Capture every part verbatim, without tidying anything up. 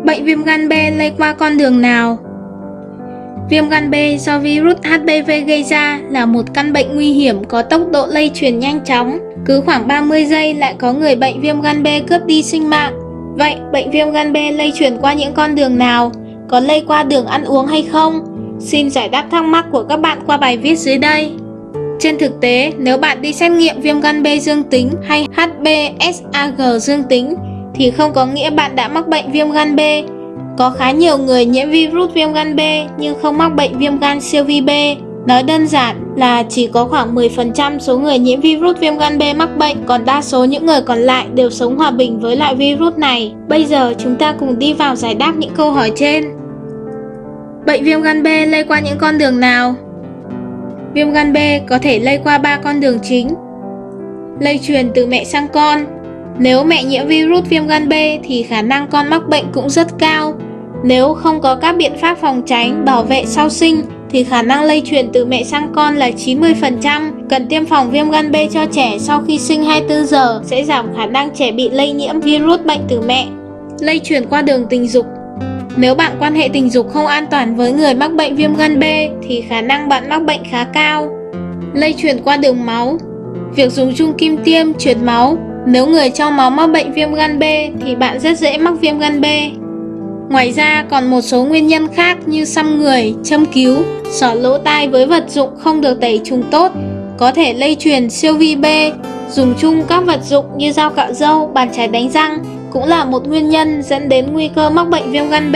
Bệnh viêm gan B lây qua con đường nào? Viêm gan B do virus H P V gây ra là một căn bệnh nguy hiểm có tốc độ lây truyền nhanh chóng. Cứ khoảng ba mươi giây lại có người bệnh viêm gan B cướp đi sinh mạng. Vậy bệnh viêm gan B lây truyền qua những con đường nào? Có lây qua đường ăn uống hay không? Xin giải đáp thắc mắc của các bạn qua bài viết dưới đây. Trên thực tế, nếu bạn đi xét nghiệm viêm gan B dương tính hay H B S A G dương tính thì không có nghĩa bạn đã mắc bệnh viêm gan B. Có khá nhiều người nhiễm virus viêm gan B nhưng không mắc bệnh viêm gan siêu vi B. Nói đơn giản là chỉ có khoảng mười phần trăm số người nhiễm virus viêm gan B mắc bệnh, còn đa số những người còn lại đều sống hòa bình với loại virus này. Bây giờ chúng ta cùng đi vào giải đáp những câu hỏi trên. Bệnh viêm gan B lây qua những con đường nào? Viêm gan B có thể lây qua ba con đường chính. Lây truyền từ mẹ sang con. Nếu mẹ nhiễm virus viêm gan B thì khả năng con mắc bệnh cũng rất cao. Nếu không có các biện pháp phòng tránh, bảo vệ sau sinh thì khả năng lây truyền từ mẹ sang con là chín mươi phần trăm. Cần tiêm phòng viêm gan B cho trẻ sau khi sinh hai mươi tư giờ sẽ giảm khả năng trẻ bị lây nhiễm virus bệnh từ mẹ. Lây truyền qua đường tình dục. Nếu bạn quan hệ tình dục không an toàn với người mắc bệnh viêm gan B thì khả năng bạn mắc bệnh khá cao. Lây truyền qua đường máu. Việc dùng chung kim tiêm truyền máu. Nếu người trong máu mắc bệnh viêm gan B thì bạn rất dễ mắc viêm gan B. Ngoài ra còn một số nguyên nhân khác như xăm người, châm cứu, xỏ lỗ tai với vật dụng không được tẩy trùng tốt, có thể lây truyền siêu vi B. Dùng chung các vật dụng như dao cạo râu, bàn chải đánh răng cũng là một nguyên nhân dẫn đến nguy cơ mắc bệnh viêm gan B.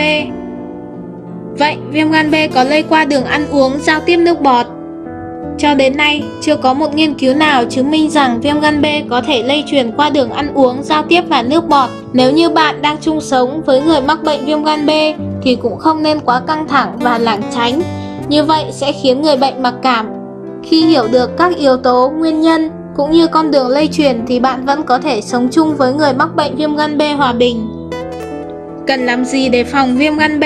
Vậy viêm gan B có lây qua đường ăn uống, giao tiếp nước bọt? Cho đến nay, chưa có một nghiên cứu nào chứng minh rằng viêm gan B có thể lây truyền qua đường ăn uống, giao tiếp và nước bọt. Nếu như bạn đang chung sống với người mắc bệnh viêm gan B thì cũng không nên quá căng thẳng và lảng tránh. Như vậy sẽ khiến người bệnh mặc cảm. Khi hiểu được các yếu tố, nguyên nhân cũng như con đường lây truyền thì bạn vẫn có thể sống chung với người mắc bệnh viêm gan B hòa bình. Cần làm gì để phòng viêm gan B?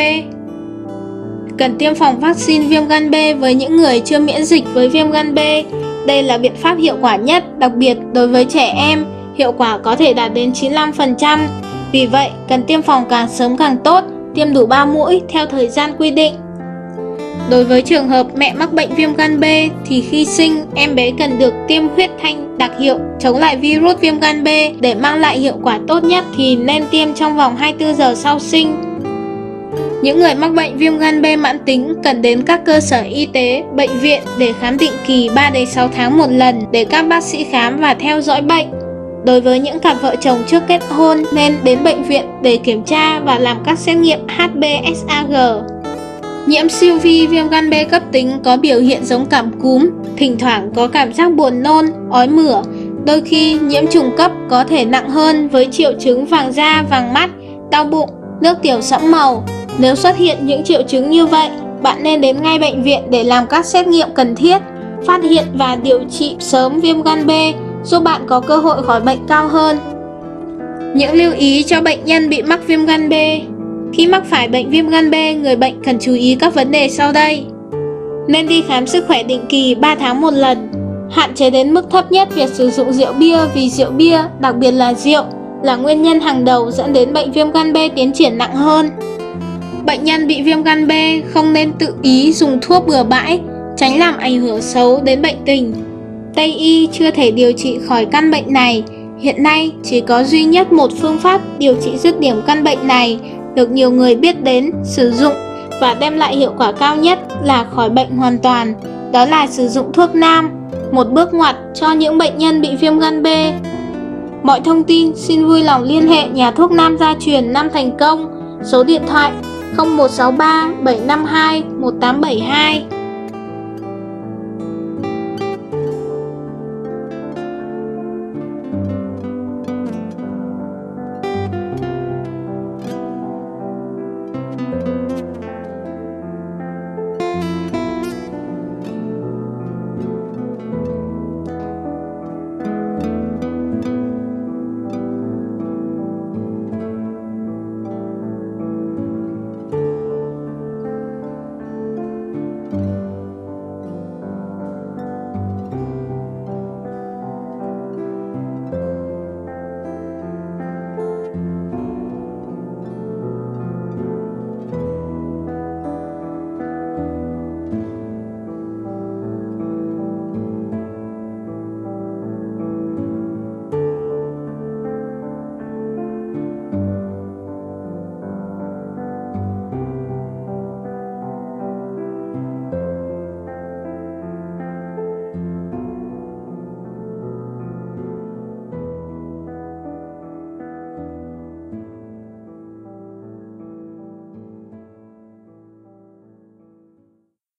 Cần tiêm phòng vaccine viêm gan B với những người chưa miễn dịch với viêm gan B. Đây là biện pháp hiệu quả nhất, đặc biệt đối với trẻ em, hiệu quả có thể đạt đến chín mươi lăm phần trăm. Vì vậy, cần tiêm phòng càng sớm càng tốt, tiêm đủ ba mũi theo thời gian quy định. Đối với trường hợp mẹ mắc bệnh viêm gan B thì khi sinh, em bé cần được tiêm huyết thanh đặc hiệu chống lại virus viêm gan B để mang lại hiệu quả tốt nhất thì nên tiêm trong vòng hai mươi tư giờ sau sinh. Những người mắc bệnh viêm gan B mãn tính cần đến các cơ sở y tế, bệnh viện để khám định kỳ ba đến sáu tháng một lần để các bác sĩ khám và theo dõi bệnh. Đối với những cặp vợ chồng trước kết hôn nên đến bệnh viện để kiểm tra và làm các xét nghiệm H B S A G. Nhiễm siêu vi viêm gan B cấp tính có biểu hiện giống cảm cúm, thỉnh thoảng có cảm giác buồn nôn, ói mửa. Đôi khi nhiễm trùng cấp có thể nặng hơn với triệu chứng vàng da, vàng mắt, đau bụng, nước tiểu sẫm màu. Nếu xuất hiện những triệu chứng như vậy, bạn nên đến ngay bệnh viện để làm các xét nghiệm cần thiết, phát hiện và điều trị sớm viêm gan B, giúp bạn có cơ hội khỏi bệnh cao hơn. Những lưu ý cho bệnh nhân bị mắc viêm gan B. Khi mắc phải bệnh viêm gan B, người bệnh cần chú ý các vấn đề sau đây. Nên đi khám sức khỏe định kỳ ba tháng một lần. Hạn chế đến mức thấp nhất việc sử dụng rượu bia vì rượu bia, đặc biệt là rượu, là nguyên nhân hàng đầu dẫn đến bệnh viêm gan B tiến triển nặng hơn. Bệnh nhân bị viêm gan B không nên tự ý dùng thuốc bừa bãi, tránh làm ảnh hưởng xấu đến bệnh tình. Tây y chưa thể điều trị khỏi căn bệnh này. Hiện nay chỉ có duy nhất một phương pháp điều trị dứt điểm căn bệnh này được nhiều người biết đến, sử dụng và đem lại hiệu quả cao nhất là khỏi bệnh hoàn toàn. Đó là sử dụng thuốc nam, một bước ngoặt cho những bệnh nhân bị viêm gan B. Mọi thông tin xin vui lòng liên hệ nhà thuốc Nam Gia Truyền Nam Thành Công, số điện thoại không một sáu ba bảy năm hai một tám bảy hai.